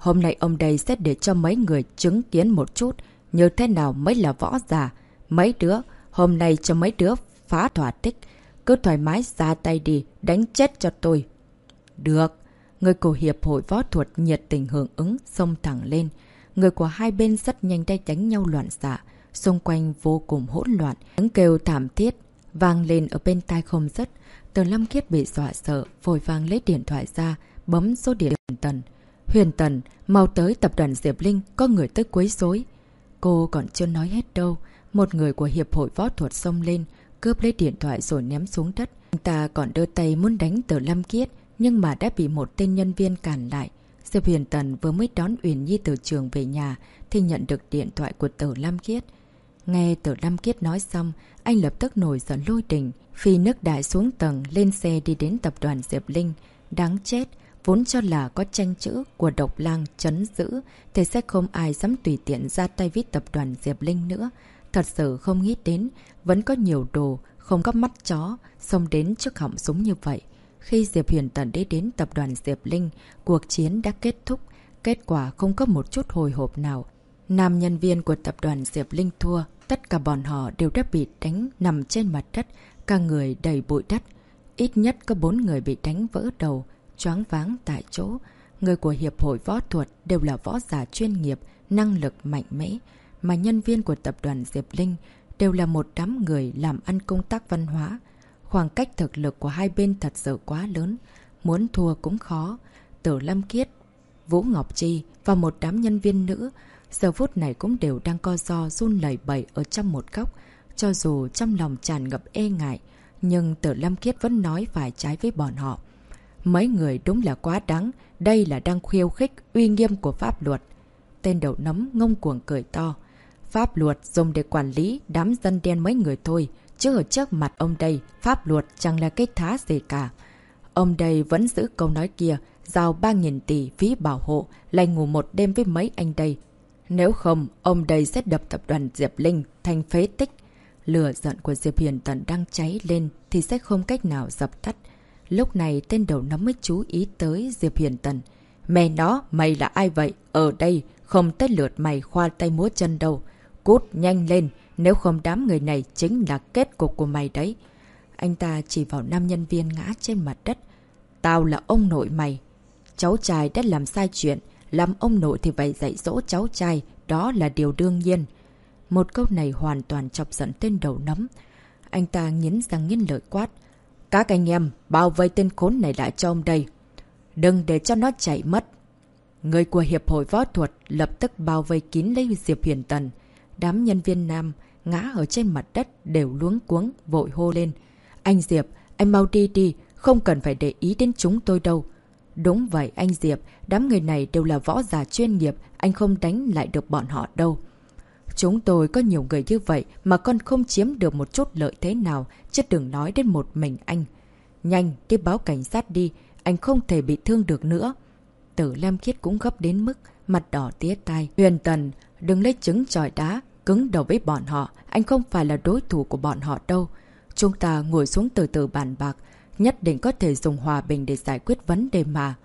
Hôm nay ông đây sẽ để cho mấy người chứng kiến một chút như thế nào mới là võ giả. Mấy đứa, hôm nay cho mấy đứa phá thỏa thích. Cứ thoải mái ra tay đi, đánh chết cho tôi. Được. Người của hiệp hội võ thuật nhiệt tình hưởng ứng, xông thẳng lên. Người của hai bên rất nhanh tay đánh nhau loạn xạ. Xung quanh vô cùng hỗn loạn. Tiếng kêu thảm thiết vang lên ở bên tai không dứt. Từ Lâm Khiết bị dọa sợ, vội vàng lấy điện thoại ra, bấm số điện Huyền Tần. Huyền Tần, mau tới tập đoàn Diệp Linh, có người tới quấy rối. Cô còn chưa nói hết đâu. Một người của hiệp hội võ thuật xông lên, cướp lấy điện thoại rồi ném xuống đất. Anh ta còn đưa tay muốn đánh Từ Lâm Khiết, nhưng mà đã bị một tên nhân viên cản lại. Diệp Huyền Tần vừa mới đón Uyển Nhi từ trường về nhà thì nhận được điện thoại của Từ Lâm Khiết. Nghe Từ Lâm Khiết nói xong, anh lập tức nổi giận lôi đình, phi nước đại xuống tầng, lên xe đi đến tập đoàn Diệp Linh. Đáng chết, vốn cho là có tranh chữ của Độc Lang trấn giữ thì sẽ không ai dám tùy tiện ra tay với tập đoàn Diệp Linh nữa. Thật sự không nghĩ đến, vẫn có nhiều đồ không có mắt chó xông đến trước họng súng như vậy. Khi Diệp Huyền Tần đi đến tập đoàn Diệp Linh, cuộc chiến đã kết thúc. Kết quả không có một chút hồi hộp nào. Nam nhân viên của tập đoàn Diệp Linh thua. Tất cả bọn họ đều đã bị đánh nằm trên mặt đất, cả người đầy bụi đất. Ít nhất có 4 người bị đánh vỡ đầu, choáng váng tại chỗ. Người của hiệp hội võ thuật đều là võ giả chuyên nghiệp, năng lực mạnh mẽ. Mà nhân viên của tập đoàn Diệp Linh đều là một đám người làm ăn công tác văn hóa. Khoảng cách thực lực của hai bên thật sự quá lớn, muốn thua cũng khó. Từ Lâm Khiết, Vũ Ngọc Chi và một đám nhân viên nữ giờ phút này cũng đều đang co ro run lẩy bẩy ở trong một góc. Cho dù trong lòng tràn ngập e ngại, nhưng Từ Lâm Khiết vẫn nói phải trái với bọn họ. Mấy người đúng là quá đáng, đây là đang khiêu khích uy nghiêm của pháp luật. Tên đầu nấm ngông cuồng cười to. Pháp luật dùng để quản lý đám dân đen mấy người thôi, chứ ở trước mặt ông đây, pháp luật chẳng là cái thá gì cả. Ông đây vẫn giữ câu nói kia, giao 3.000 tỷ phí bảo hộ, lại ngủ một đêm với mấy anh đây. Nếu không, ông đây sẽ đập tập đoàn Diệp Linh thành phế tích. Lửa giận của Diệp Huyền Tần đang cháy lên thì sẽ không cách nào dập tắt. Lúc này tên đầu nấm mới chú ý tới Diệp Huyền Tần. Mẹ nó, mày là ai vậy? Ở đây không tới lượt mày khoa tay múa chân đâu. Cút nhanh lên, nếu không đám người này chính là kết cục của mày đấy. Anh ta chỉ vào nam nhân viên ngã trên mặt đất. Tao là ông nội mày. Cháu trai đã làm sai chuyện, làm ông nội thì phải dạy dỗ cháu trai, đó là điều đương nhiên. Một câu này hoàn toàn chọc giận tên đầu nấm. Anh ta nghiến răng nghiến lợi quát. Các anh em, bao vây tên khốn này lại cho ông đây. Đừng để cho nó chạy mất. Người của hiệp hội võ thuật lập tức bao vây kín lấy Diệp Huyền Tần. Đám nhân viên nam ngã ở trên mặt đất đều luống cuống vội hô lên. Anh Diệp, anh mau đi đi, không cần phải để ý đến chúng tôi đâu. Đúng vậy anh Diệp, đám người này đều là võ giả chuyên nghiệp, anh không đánh lại được bọn họ đâu. Chúng tôi có nhiều người như vậy mà con không chiếm được một chút lợi thế nào, chứ đừng nói đến một mình anh. Nhanh, đi báo cảnh sát đi, anh không thể bị thương được nữa. Tử Lam Khiết cũng gấp đến mức mặt đỏ tía tai. Huyền Tần, đừng lấy trứng chọi đá, cứng đầu với bọn họ, anh không phải là đối thủ của bọn họ đâu. Chúng ta ngồi xuống từ từ bàn bạc, nhất định có thể dùng hòa bình để giải quyết vấn đề mà.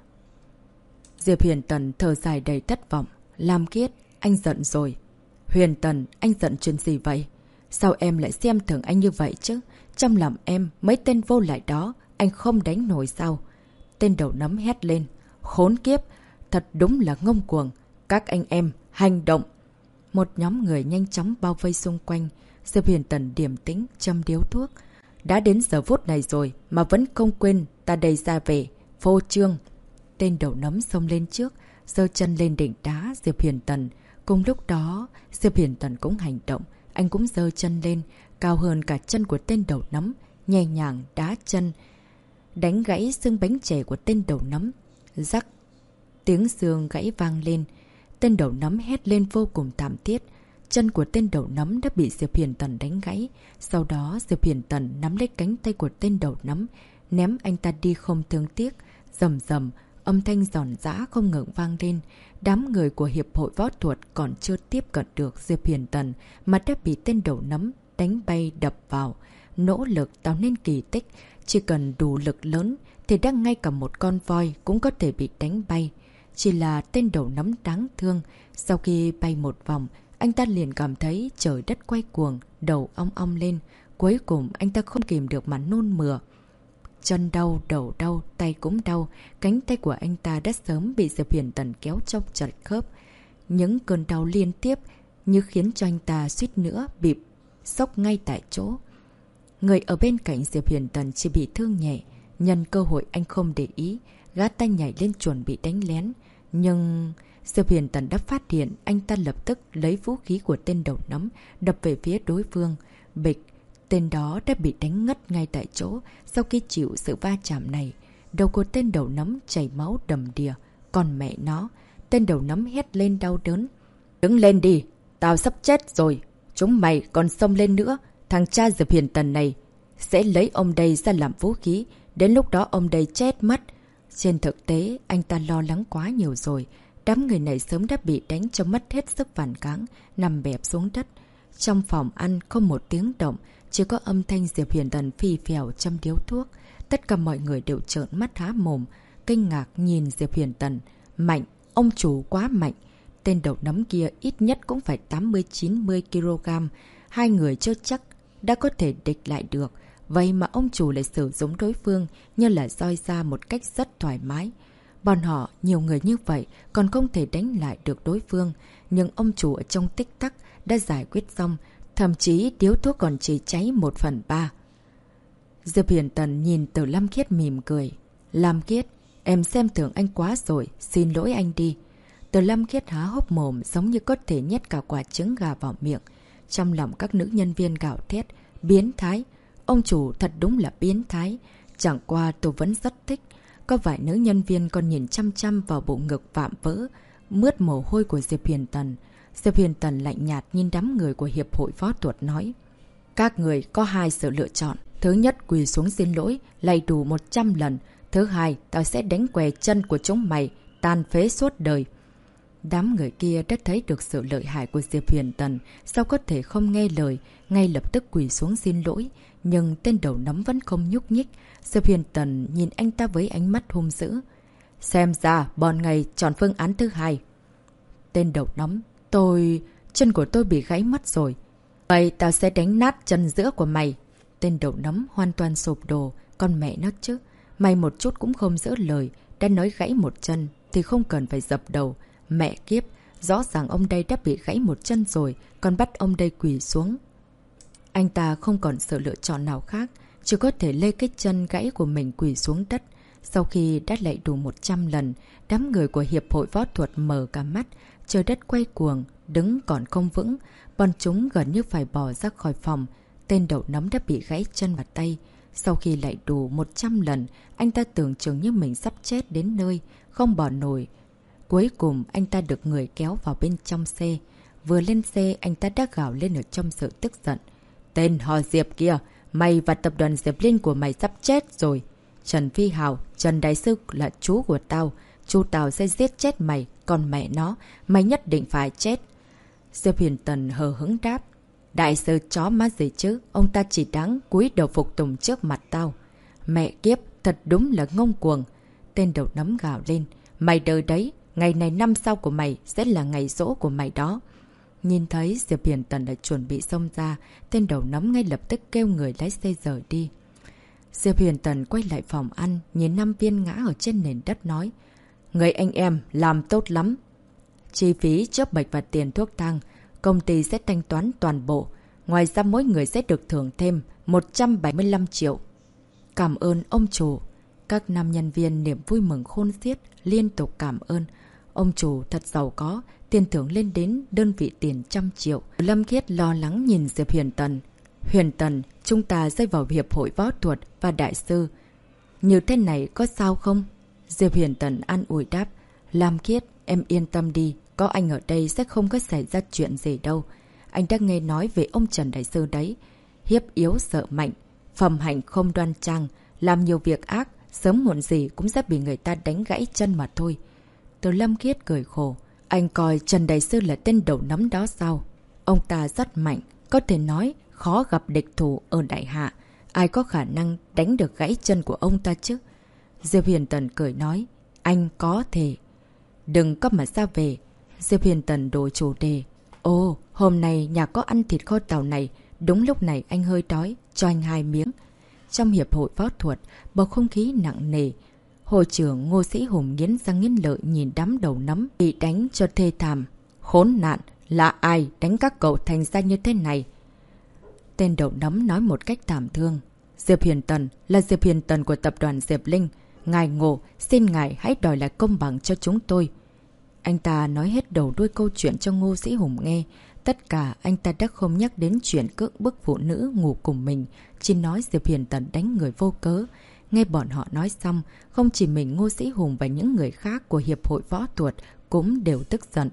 Diệp Huyền Tần thở dài đầy thất vọng. Lam Khiết, anh giận rồi. Huyền Tần, anh giận chuyện gì vậy? Sao em lại xem thường anh như vậy chứ? Trong lòng em, mấy tên vô lại đó, anh không đánh nổi sao? Tên đầu nấm hét lên. Khốn kiếp, thật đúng là ngông cuồng. Các anh em, hành động! Một nhóm người nhanh chóng bao vây xung quanh. Diệp Huyền Tần điềm tĩnh, châm điếu thuốc. Đã đến giờ phút này rồi mà vẫn không quên ta đầy ra về. Phô trương! Tên đầu nấm xông lên trước, giơ chân lên đỉnh đá Diệp Huyền Tần. Cùng lúc đó, Diệp Huyền Tần cũng hành động. Anh cũng giơ chân lên, cao hơn cả chân của tên đầu nấm, nhẹ nhàng đá chân, đánh gãy xương bánh chè của tên đầu nấm. Rắc! Tiếng xương gãy vang lên. Tên đầu nấm hét lên vô cùng thảm thiết. Chân của tên đầu nấm đã bị Diệp Huyền Tần đánh gãy. Sau đó Diệp Huyền Tần nắm lấy cánh tay của tên đầu nấm, ném anh ta đi không thương tiếc. Rầm rầm, âm thanh giòn giã không ngừng vang lên. Đám người của hiệp hội võ thuật còn chưa tiếp cận được Diệp Huyền Tần mà đã bị tên đầu nấm đánh bay đập vào. Nỗ lực tạo nên kỳ tích, chỉ cần đủ lực lớn thì đang ngay cả một con voi cũng có thể bị đánh bay. chỉ là tên đầu nắm đáng thương. Sau khi bay một vòng, anh ta liền cảm thấy trời đất quay cuồng, đầu ong ong lên. Cuối cùng anh ta không kìm được mà nôn mửa. Chân đau, đầu đau, tay cũng đau. Cánh tay của anh ta đã sớm bị Diệp Huyền Tần kéo trong chật khớp. Những cơn đau liên tiếp như khiến cho anh ta suýt nữa bị sốc ngay tại chỗ. Người ở bên cạnh Diệp Huyền Tần chỉ bị thương nhẹ. Nhân cơ hội anh không để ý, gã tay nhảy lên chuẩn bị đánh lén. Nhưng Diệp Huyền Tần đã phát hiện, anh ta lập tức lấy vũ khí của tên đầu nắm đập về phía đối phương. Bịch, tên đó đã bị đánh ngất ngay tại chỗ. Sau khi chịu sự va chạm này, đầu của tên đầu nắm chảy máu đầm đìa. Còn mẹ nó, tên đầu nắm hét lên đau đớn. Đứng lên đi, tao sắp chết rồi. Chúng mày còn xông lên nữa, thằng cha Diệp Huyền Tần này sẽ lấy ông đây ra làm vũ khí. Đến lúc đó ông đây chết mất. Trên thực tế, anh ta lo lắng quá nhiều rồi. Đám người này sớm đã bị đánh cho mất hết sức phản kháng, nằm bẹp xuống đất. Trong phòng ăn không một tiếng động, chỉ có âm thanh Diệp Huyền Tần phì phèo châm điếu thuốc. Tất cả mọi người đều trợn mắt há mồm, kinh ngạc nhìn Diệp Huyền Tần. Mạnh, ông chủ quá mạnh. Tên đầu nắm kia ít nhất cũng phải 80-90 kg. Hai người chưa chắc đã có thể địch lại được. Vậy mà ông chủ lại sử dụng đối phương như là roi ra một cách rất thoải mái. Bọn họ nhiều người như vậy còn không thể đánh lại được đối phương. Nhưng ông chủ ở trong tích tắc đã giải quyết xong. Thậm chí điếu thuốc còn chỉ cháy 1/3. Diệp Huyền Tần nhìn Từ Lam Khiết mỉm cười. Lam Khiết, em xem thường anh quá rồi, xin lỗi anh đi. Từ Lam Khiết há hốc mồm giống như có thể nhét cả quả trứng gà vào miệng. Trong lòng các nữ nhân viên gào thét. Biến thái. Ông chủ thật đúng là biến thái. Chẳng qua tôi vẫn rất thích. Có vài nữ nhân viên còn nhìn chăm chăm vào bộ ngực vạm vỡ, mướt mồ hôi của Diệp Huyền Tần. Diệp Huyền Tần lạnh nhạt nhìn đám người của Hiệp hội Võ thuật nói. Các người có hai sự lựa chọn. Thứ nhất, quỳ xuống xin lỗi, lạy đủ 100 lần. Thứ hai, tao sẽ đánh què chân của chúng mày, tàn phế suốt đời. Đám người kia đã thấy được sự lợi hại của Diệp Huyền Tần, sao có thể không nghe lời, ngay lập tức quỳ xuống xin lỗi. Nhưng tên đầu nắm vẫn không nhúc nhích. Diệp Huyền Tần nhìn anh ta với ánh mắt hung dữ. Xem ra, bọn ngày chọn phương án thứ hai. Tên đầu nắm, chân của tôi bị gãy mất rồi. Vậy tao sẽ đánh nát chân giữa của mày. Tên đầu nắm hoàn toàn sụp đổ, con mẹ nó chứ. Mày một chút cũng không giữ lời, đã nói gãy một chân thì không cần phải dập đầu. Mẹ kiếp, rõ ràng ông đây đã bị gãy một chân rồi, còn bắt ông đây quỳ xuống. Anh ta không còn sự lựa chọn nào khác, chỉ có thể lê cái chân gãy của mình quỳ xuống đất. Sau khi đã lạy đủ 100 lần, đám người của Hiệp hội Võ thuật mở cả mắt, trời đất quay cuồng, đứng còn không vững. Bọn chúng gần như phải bỏ ra khỏi phòng. Tên đầu nắm đã bị gãy chân và tay. Sau khi lạy đủ 100 lần, anh ta tưởng chừng như mình sắp chết đến nơi, không bỏ nổi. Cuối cùng, anh ta được người kéo vào bên trong xe. Vừa lên xe, anh ta đã gào lên ở trong sự tức giận. Tên họ Diệp kia, mày và tập đoàn Diệp Linh của mày sắp chết rồi. Trần Phi Hào, Trần Đại Sư là chú của tao. Chú tao sẽ giết chết mày, còn mẹ nó, mày nhất định phải chết. Diệp Huyền Tần hờ hững đáp. Đại sư chó má gì chứ, ông ta chỉ đáng cúi đầu phục tùng trước mặt tao. Mẹ kiếp, thật đúng là ngông cuồng. Tên đầu nắm gào lên. Mày đợi đấy, ngày này năm sau của mày sẽ là ngày giỗ của mày đó. Nhìn thấy Diệp Huyền Tần đã chuẩn bị xông ra, tên đầu nắm ngay lập tức kêu người lái xe rời đi. Diệp Huyền Tần quay lại phòng ăn, nhìn 5 viên ngã ở trên nền đất nói. Người anh em làm tốt lắm. Chi phí chữa bệnh và tiền thuốc thang, công ty sẽ thanh toán toàn bộ. Ngoài ra mỗi người sẽ được thưởng thêm 175 triệu. Cảm ơn ông chủ. Các nam nhân viên niềm vui mừng khôn xiết, liên tục cảm ơn. Ông chủ thật giàu có, tiền thưởng lên đến đơn vị tiền 100 triệu. Lâm Khiết lo lắng nhìn Diệp Huyền Tần. Huyền Tần, chúng ta rơi vào Hiệp hội Võ thuật và Đại sư. Như thế này có sao không? Diệp Huyền Tần an ủi đáp. Lam Khiết, em yên tâm đi, có anh ở đây sẽ không có xảy ra chuyện gì đâu. Anh đã nghe nói về ông Trần Đại Sư đấy. Hiếp yếu sợ mạnh, phẩm hạnh không đoan trang, làm nhiều việc ác, sớm muộn gì cũng sẽ bị người ta đánh gãy chân mà thôi. Từ Lâm Khiết cười khổ. Anh coi Trần Đại Sư là tên đầu nắm đó sao? Ông ta rất mạnh, có thể nói khó gặp địch thủ ở đại hạ. Ai có khả năng đánh được gãy chân của ông ta chứ? Diệp Huyền Tần cười nói. Anh có thể. đừng có mà ra về. Diệp Huyền Tần đổi chủ đề. Ồ, hôm nay nhà có ăn thịt kho tàu này. Đúng lúc này anh hơi đói, cho anh 2 miếng. Trong hiệp hội võ thuật, bầu không khí nặng nề. Hội trưởng Ngô Sĩ Hùng nghiến răng nghiến lợi nhìn đám đầu nấm bị đánh cho thê thảm. Khốn nạn, là ai đánh các cậu thành ra như thế này? Tên đầu nấm nói một cách thảm thương. Diệp Huyền Tần là Diệp Huyền Tần của tập đoàn Diệp Linh. Ngài Ngô, xin ngài hãy đòi lại công bằng cho chúng tôi. Anh ta nói hết đầu đuôi câu chuyện cho Ngô Sĩ Hùng nghe. Tất cả anh ta đã không nhắc đến chuyện cưỡng bức phụ nữ ngủ cùng mình. Chỉ nói Diệp Huyền Tần đánh người vô cớ. Nghe bọn họ nói xong, không chỉ mình Ngô Sĩ Hùng và những người khác của Hiệp hội Võ thuật cũng đều tức giận.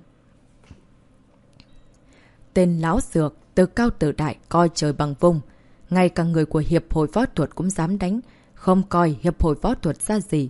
Tên láo xược, từ cao từ đại, coi trời bằng vung. Ngay cả người của Hiệp hội Võ thuật cũng dám đánh. Không coi Hiệp hội Võ thuật ra gì.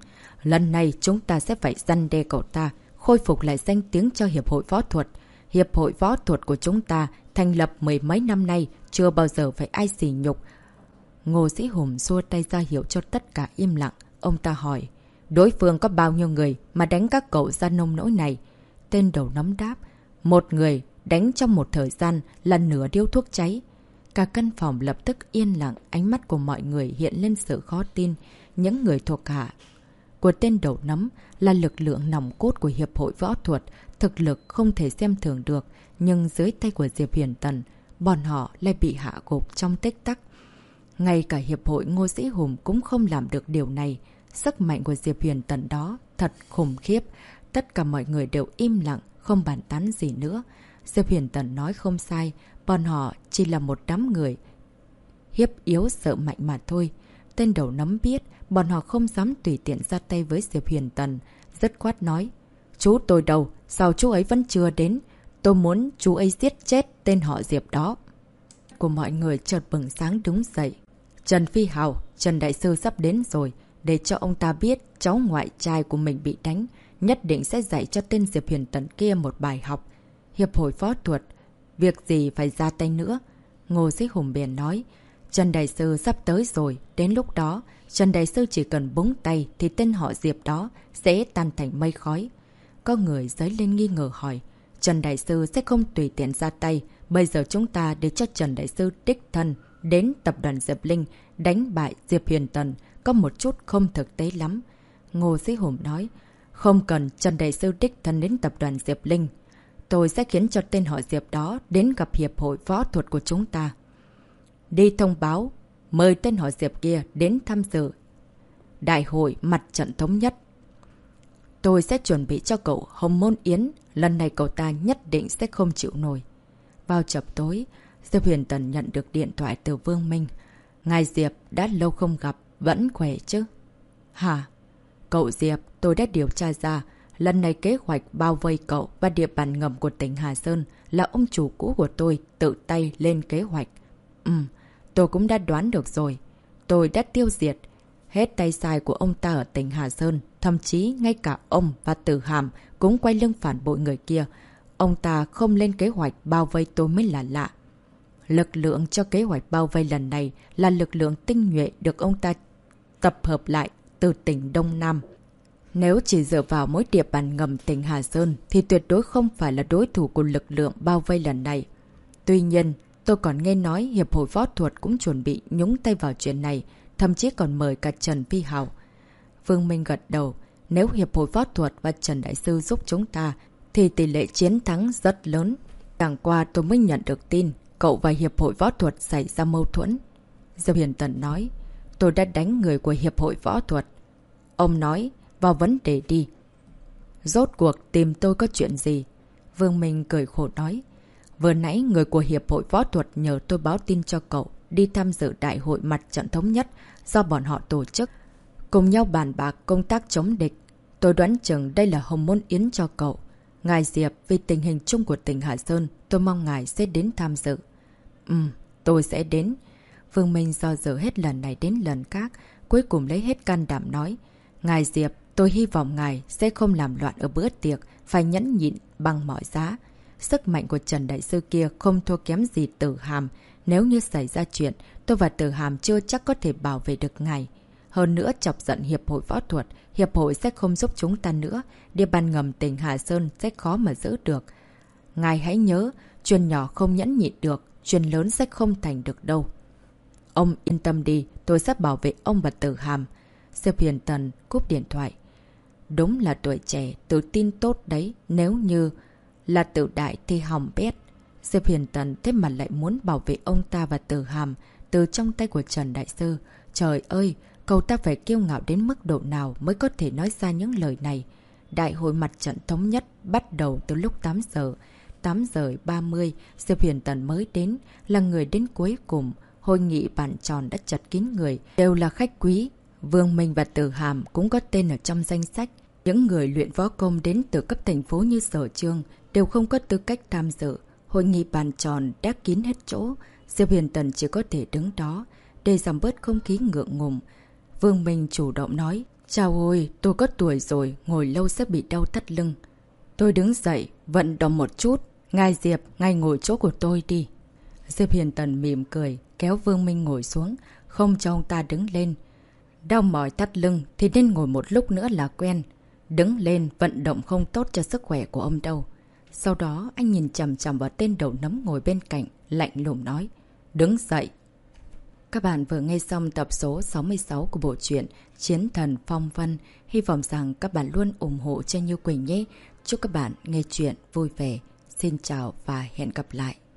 Lần này chúng ta sẽ phải răn đe cậu ta, khôi phục lại danh tiếng cho Hiệp hội Võ thuật. Hiệp hội Võ thuật của chúng ta thành lập 10 mấy năm nay, chưa bao giờ phải ai sỉ nhục. Ngô Sĩ Hùng xua tay ra hiệu cho tất cả im lặng. Ông ta hỏi, đối phương có bao nhiêu người mà đánh các cậu ra nông nỗi này? Tên đầu nấm đáp, 1 người đánh trong một thời gian là nửa điếu thuốc cháy. Cả căn phòng lập tức yên lặng, ánh mắt của mọi người hiện lên sự khó tin. Những người thuộc hạ của tên đầu nấm là lực lượng nòng cốt của Hiệp hội Võ thuật, thực lực không thể xem thường được, nhưng dưới tay của Diệp Huyền Tần, bọn họ lại bị hạ gục trong tích tắc. Ngay cả Hiệp hội Ngô Sĩ Hùng cũng không làm được điều này. Sức mạnh của Diệp Huyền Tần đó thật khủng khiếp. Tất cả mọi người đều im lặng, không bàn tán gì nữa. Diệp Huyền Tần nói không sai, bọn họ chỉ là một đám người hiếp yếu sợ mạnh mà thôi. Tên đầu nấm biết bọn họ không dám tùy tiện ra tay với Diệp Huyền Tần. Dứt khoát nói, chú tôi đâu, sao chú ấy vẫn chưa đến? Tôi muốn chú ấy giết chết tên họ Diệp đó. Của mọi người chợt bừng sáng đứng dậy. Trần Phi Hào, Trần Đại Sư sắp đến rồi. Để cho ông ta biết cháu ngoại trai của mình bị đánh, nhất định sẽ dạy cho tên Diệp Huyền Tần kia một bài học. Hiệp hội Võ thuật, việc gì phải ra tay nữa? Ngô Sĩ Hùng bèn nói, Trần Đại Sư sắp tới rồi, đến lúc đó, Trần Đại Sư chỉ cần búng tay thì tên họ Diệp đó sẽ tan thành mây khói. Có người dấy lên nghi ngờ hỏi, Trần Đại Sư sẽ không tùy tiện ra tay, bây giờ chúng ta để cho Trần Đại Sư đích thân đến tập đoàn Diệp Linh đánh bại Diệp Huyền Tần, có một chút không thực tế lắm. Ngô Sĩ Hùng nói, không cần Trần Đại Sư đích thân đến tập đoàn Diệp Linh. Tôi sẽ khiến cho tên họ Diệp đó đến gặp Hiệp hội Võ thuật của chúng ta. Đi thông báo, mời tên họ Diệp kia đến tham dự Đại hội Mặt trận Thống nhất. Tôi sẽ chuẩn bị cho cậu Hồng Môn Yến, lần này cậu ta nhất định sẽ không chịu nổi. Vào chập tối, Diệp Huyền Tần nhận được điện thoại từ Vương Minh. Ngài Diệp đã lâu không gặp, vẫn khỏe chứ? Hả? Cậu Diệp, tôi đã điều tra ra. Lần này kế hoạch bao vây cậu và địa bàn ngầm của tỉnh Hà Sơn là ông chủ cũ của tôi tự tay lên kế hoạch. Tôi cũng đã đoán được rồi. Tôi đã tiêu diệt hết tay sai của ông ta ở tỉnh Hà Sơn. Thậm chí ngay cả ông và Tử Hàm cũng quay lưng phản bội người kia. Ông ta không lên kế hoạch bao vây tôi mới là lạ. Lực lượng cho kế hoạch bao vây lần này là lực lượng tinh nhuệ được ông ta tập hợp lại từ tỉnh Đông Nam. Nếu chỉ dựa vào mỗi địa bàn ngầm tỉnh Hà Sơn thì tuyệt đối không phải là đối thủ của lực lượng bao vây lần này. Tuy nhiên, tôi còn nghe nói Hiệp hội Võ thuật cũng chuẩn bị nhúng tay vào chuyện này, thậm chí còn mời cả Trần Phi Hào. Vương Minh gật đầu, nếu Hiệp hội Võ thuật và Trần Đại Sư giúp chúng ta thì tỷ lệ chiến thắng rất lớn. Chẳng qua tôi mới nhận được tin cậu và Hiệp hội Võ thuật xảy ra mâu thuẫn. Diệp Huyền Tần nói, tôi đã đánh người của Hiệp hội Võ thuật. Ông nói, vào vấn đề đi. Rốt cuộc tìm tôi có chuyện gì? Vương Minh cười khổ nói, vừa nãy người của Hiệp hội Võ thuật nhờ tôi báo tin cho cậu đi tham dự Đại hội Mặt trận Thống nhất do bọn họ tổ chức, cùng nhau bàn bạc công tác chống địch. Tôi đoán chừng đây là Hồng Môn Yến cho cậu. Ngài Diệp, vì tình hình chung của tỉnh Hà Sơn, tôi mong ngài sẽ đến tham dự. Tôi sẽ đến. Vương Minh do dự hết lần này đến lần khác, cuối cùng lấy hết can đảm nói, Ngài Diệp, tôi hy vọng ngài sẽ không làm loạn ở bữa tiệc, phải nhẫn nhịn bằng mọi giá. Sức mạnh của Trần Đại Sư kia không thua kém gì Tử Hàm. Nếu như xảy ra chuyện, tôi và Tử Hàm chưa chắc có thể bảo vệ được ngài. Hơn nữa chọc giận Hiệp hội Võ thuật, Hiệp hội sẽ không giúp chúng ta nữa. Địa bàn ngầm tỉnh Hà Sơn sẽ khó mà giữ được. Ngài hãy nhớ, chuyện nhỏ không nhẫn nhịn được, chuyện lớn sẽ không thành được đâu. Ông yên tâm đi, tôi sẽ bảo vệ ông và Tử Hàm. Diệp Huyền Tần cúp điện thoại. Đúng là tuổi trẻ, tự tin tốt đấy, nếu như là Tử Đại thì hỏng bét. Diệp Huyền Tần thế mà lại muốn bảo vệ ông ta và Tử Hàm từ trong tay của Trần Đại Sư. Trời ơi, cậu ta phải kiêu ngạo đến mức độ nào mới có thể nói ra những lời này. Đại hội mặt trận thống nhất bắt đầu từ lúc 8 giờ. 8 giờ 30, Diệp Huyền Tần mới đến, là người đến cuối cùng. Hội nghị bàn tròn đã chật kín người, đều là khách quý. Vương Minh và Tử Hàm cũng có tên ở trong danh sách. Những người luyện võ công đến từ cấp thành phố như Sở Trương đều không có tư cách tham dự. Hội nghị bàn tròn đã kín hết chỗ. Diệp Huyền Tần chỉ có thể đứng đó để giảm bớt không khí ngượng ngùng. Vương Minh chủ động nói, chào ôi, tôi có tuổi rồi, ngồi lâu sẽ bị đau thắt lưng. Tôi đứng dậy, vận động một chút. Ngài Diệp, ngài ngồi chỗ của tôi đi. Diệp Huyền Tần mỉm cười, kéo Vương Minh ngồi xuống, không cho ông ta đứng lên. Đau mỏi thắt lưng thì nên ngồi một lúc nữa là quen. Đứng lên, vận động không tốt cho sức khỏe của ông đâu. Sau đó, anh nhìn chằm chằm vào tên đầu nấm ngồi bên cạnh, lạnh lùng nói, đứng dậy. Các bạn vừa nghe xong tập số 66 của bộ truyện Chiến Thần Phong Vân. Hy vọng rằng các bạn luôn ủng hộ cho Như Quỳnh nhé. Chúc các bạn nghe chuyện vui vẻ. Xin chào và hẹn gặp lại.